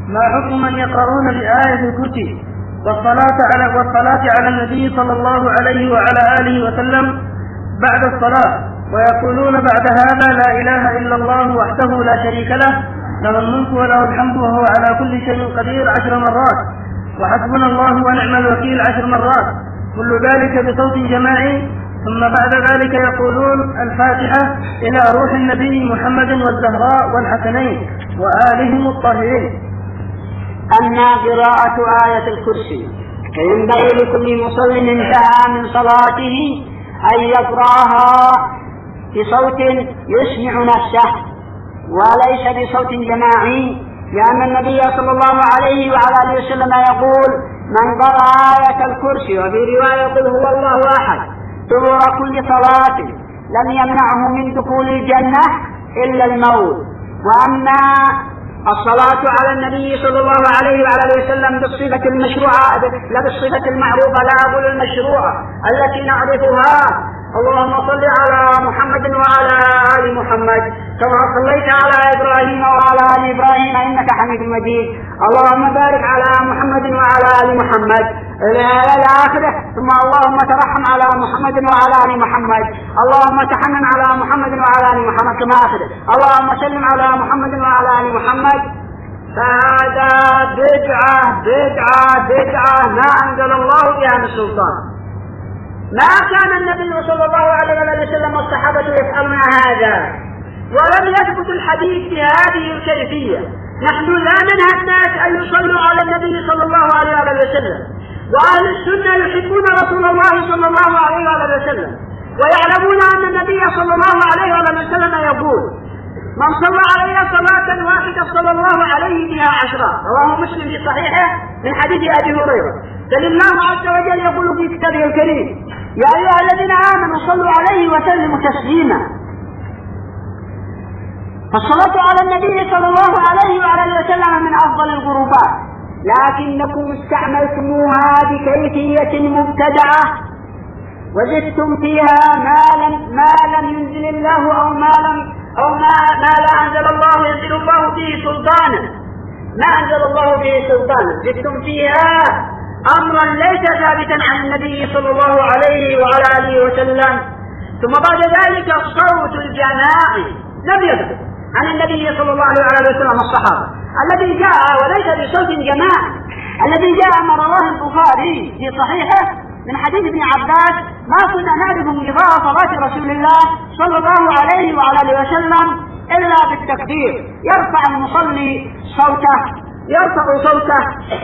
ما حكم من يقرؤون بآية الكرسي والصلاة على النبي صلى الله عليه وعلى آله وسلم بعد الصلاة، ويقولون بعد هذا لا إله إلا الله وحده لا شريك له، له الملك وله الحمد وهو على كل شيء قدير 10 مرات، وحسبنا الله ونعم الوكيل 10 مرات، كل ذلك بصوت جماعي، ثم بعد ذلك يقولون الفاتحة إلى روح النبي محمد والزهراء والحسنين وآلهم الطاهرين. أما قراءة آية الكرسي فينبغي لكل مصل انتهى من صلاته أن يقرأها بصوت يسمع نفسه وليس بصوت جماعي، لأن النبي صلى الله عليه وعلى آله وسلم يقول: من قرأ آية الكرسي، وفي رواية قل هو الله أحد، دبر كل صلاة لم يمنعه من دخول الجنة إلا الموت. وأما الصلاة على النبي صلى الله عليه وعلى آله وسلم بالصفة المشروعة لا بالصفة المعروفة، لا أقول المشروعة التي نعرفها: اللهم صل على محمد وعلى آل محمد كما صليت على إبراهيم وعلى آل إبراهيم إنك حميد مجيد، اللهم بارك على محمد وعلى آل محمد إلى آخره، ثم اللهم ترحم على محمد وعلى آل محمد، اللهم تحنن على محمد وعلى آل محمد كما آخره، اللهم سلم على محمد وعلى آل محمد. فهذا بدعة ما أنزل الله بها من سلطان. ما كان النبي صلى الله عليه وسلم والصحابة يفعلون هذا، ولم يثبت الحديث بهذه الكيفية. نحن لا ننهى الناس أن يصلوا على النبي صلى الله عليه وسلم، وأهل السنة يحبون رسول الله صلى الله عليه وسلم، ويعلمون أن النبي صلى الله عليه وسلم يقول: من صلى علي صلاة واحدة صلى الله عليه بها 10. رواه مسلم في صحيحه من حديث أبي هريرة. بل الله عز وجل يقول في كتابه الكريم: يا أيها الذين آمنوا صلوا عليه وسلموا تسليما. فالصلاة على النبي صلى الله عليه وعلى وسلم من أفضل القربات، لكنكم استعملتموها بكيفية مبتدعة وزدتم فيها ما لم ينزل الله أو ما لا أنزل الله ينزل الله به سلطانا، ما أنزل الله به سلطانا، زدتم فيها أمرا ليس ثابتا عن النبي صلى الله عليه وعلى آله وسلم. ثم بعد ذلك الصوت الجماعي لم يثبت عن النبي صلى الله عليه وسلم الصحابة، الذي جاء وليس بصوت جماعي، الذي جاء ما رواه البخاري في صحيحه من حديث ابن عباس: ما كنا نعرف انقضاء صلاة رسول الله صلى الله عليه وعلى آله وسلم إلا بالتكبير. يرفع المصلي يرفع صوته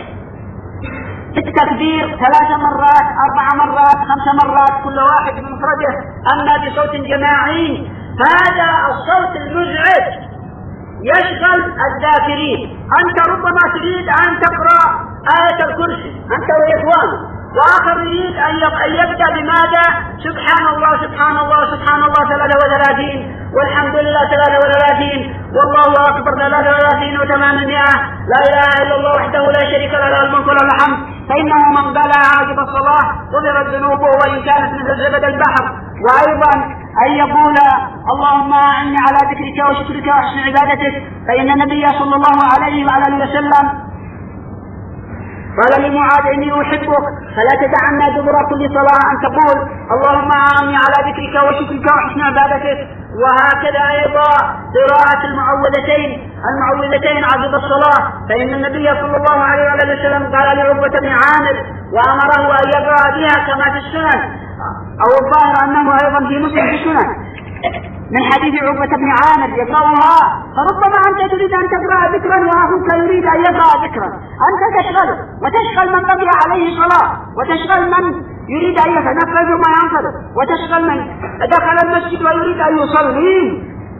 بالتكبير 3 مرات 4 مرات 5 مرات كل واحد بمفرده. أما بصوت جماعي فهذا الصوت المزعج يشغل الذاكرين. أنت ربما تريد أن تقرأ آية الكرسي أنت وإخوانك، وآخر يريد أن يبدأ بماذا؟ سبحان الله سبحان الله سبحان الله 33، والحمد لله 33، والله أكبر 33 و800، لا إله إلا الله وحده لا شريك له له الملك وله الحمد، فإنه من قالها عاقب الصلاة غفرت ذنوبه وإن كانت مثل زبد البحر. وأيضا أن يقول: اللهم أعني على ذكرك وشكرك وحسن عبادتك، فإن النبي صلى الله عليه وعلى آله وسلم قال لمعاذ: إني أحبك فلا تدعنا دبر كل صلاة أن تقول: اللهم أعني على ذكرك وشكرك وحسن عبادتك. وهكذا أيضا قراءة المعوذتين عقب الصلاة، فإن النبي صلى الله عليه وسلم قال لعقبة بن عامر وأمره أن يقرأ بها كما في السنن، أو الظاهر أنه أيضا في مسلم في السنن من حديث عقبة بن عامر يقرأها. فربما أنت تريد أن تقرأ ذكرا وأخوك يريد أن يقرأ ذكرا، أنت تشغله وتشغل من بقي عليه صلاة، وتشغل من يريد أن يتنفذ ما ينفذ، وتشغل من دخل المسجد ويريد أن يصلي.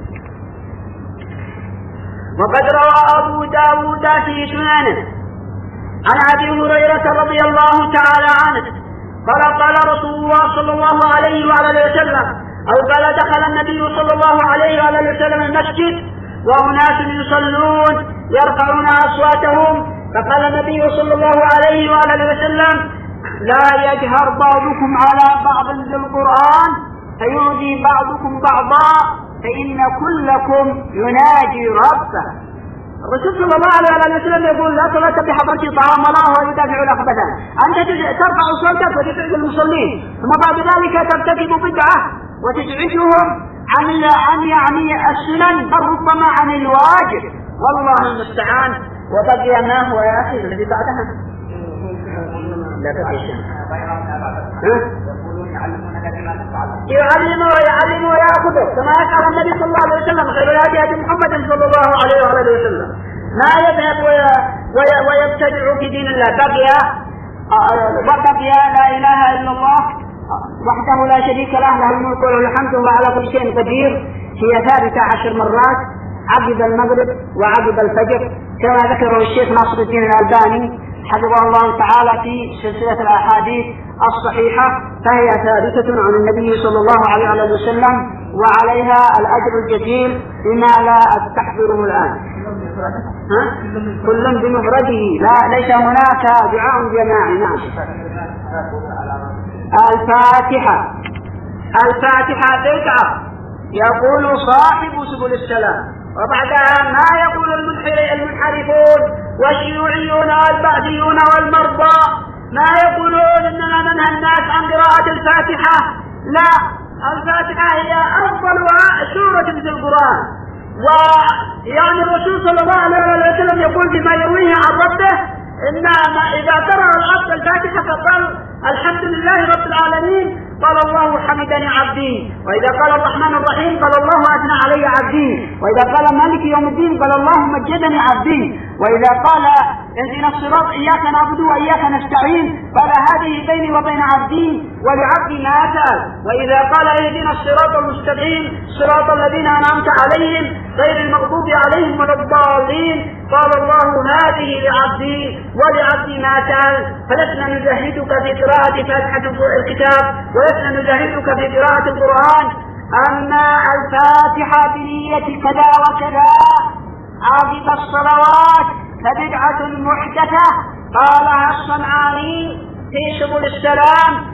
وقد روى أبو داود في سننه عن أبي هريرة رضي الله تعالى عنه قال رسول الله صلى الله عليه وعلى وسلم، أو قال: دخل النبي صلى الله عليه وعلى وسلم المسجد وأناس يصلون يرفعون أصواتهم، فقال النبي صلى الله عليه وعلى وسلم: لا يجهر بعضكم على بعض بالقرآن فيؤذي بعضكم بعضا، فإن كلكم يناجي ربه. الرسول صلى الله عليه وسلم يقول لا صلاة بحضرة طعام ولا هو يدافع الأخبثان. أنت ترفع صوتك وتزعج المصلين، ثم بعد ذلك ترتكب بدعة وتزعجهم عن يعني السنن، بل ربما عن الواجب، والله المستعان. وبقي ما هو يا أخي الذي بعدها؟ لا بقي شيء. يعلم ويأخذ كما يفعل النبي صلى الله عليه وسلم، خير الهدي محمد صلى الله عليه وآله وسلم، ما يذهب ويبتدع في دين الله. بقي لا إله إلا الله وحده لا شريك له، له الملك وله الحمد وهو على كل شيء قدير. هي ثابتة 10 مرات عقب المغرب وعقب الفجر، كما ذكره الشيخ ناصر الدين الألباني حفظه الله تعالى في سلسلة الأحاديث الصحيحة، فهي ثابتة عن النبي صلى الله عليه وسلم، وعليها الأجر الجزيل بما لا أستحضره الآن. كل بمفرده، لا ليس هناك دعاء جماعي. نعم. الفاتحة بدعة يقول صاحب سبل السلام، وبعدها ما يقول المنحرفون والشيوعيون والبعثيون والمرضى، ما يقولون إننا ننهى الناس عن قراءة الفاتحة. لا، الفاتحة هي أفضل سورة في القرآن، ويعني الرسول صلى الله عليه وسلم يقول بما يرويه عن ربه إن إذا قرأ العبد الفاتحة فقال الحمد لله رب العالمين قال الله حمدني عبدي، وإذا قال الرحمن الرحيم قال الله أثنى علي عبدي، وإذا قال مالك يوم الدين قال الله مجدني عبدي، وإذا قال اهدنا الصراط إياك نعبد وإياك نستعين قال هذه بيني وبين عبدي ولعبدي ما أتى، وإذا قال اهدنا الصراط المستقيم صراط الذين أنعمت عليهم غير المغضوب عليهم ولا الضالين قال الله هذه لعبدي ولعبدي ما أتى. فلسنا نجاهدك في قراءة فاتحة الكتاب ولسنا نجاهدك في قراءة القرآن. أما الفاتحة بنية كذا وكذا عقب الصلوات فبدعة محدثة قالها الصنعاني في سبل السلام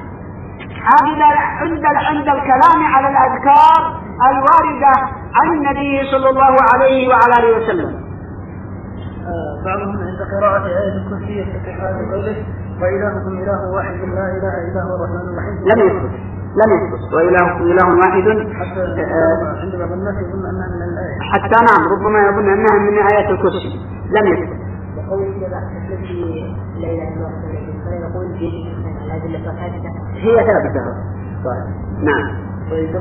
عند الكلام على الأذكار الواردة عن النبي صلى الله عليه وعلى آله وسلم. بعضهم عند قراءة آية الكرسي في حال قوله وإلهكم إله واحد لا إله إلا هو الرحمن الرحيم لم يثبت وإلهكم إله واحد، حتى عند بعض الناس يظن أنها من الآية، حتى نعم ربما يظن أنها من آية الكرسي، لم يثبت. وقول كذا التي لا إله إلا الله فلا يقول هي ثابتة. نعم.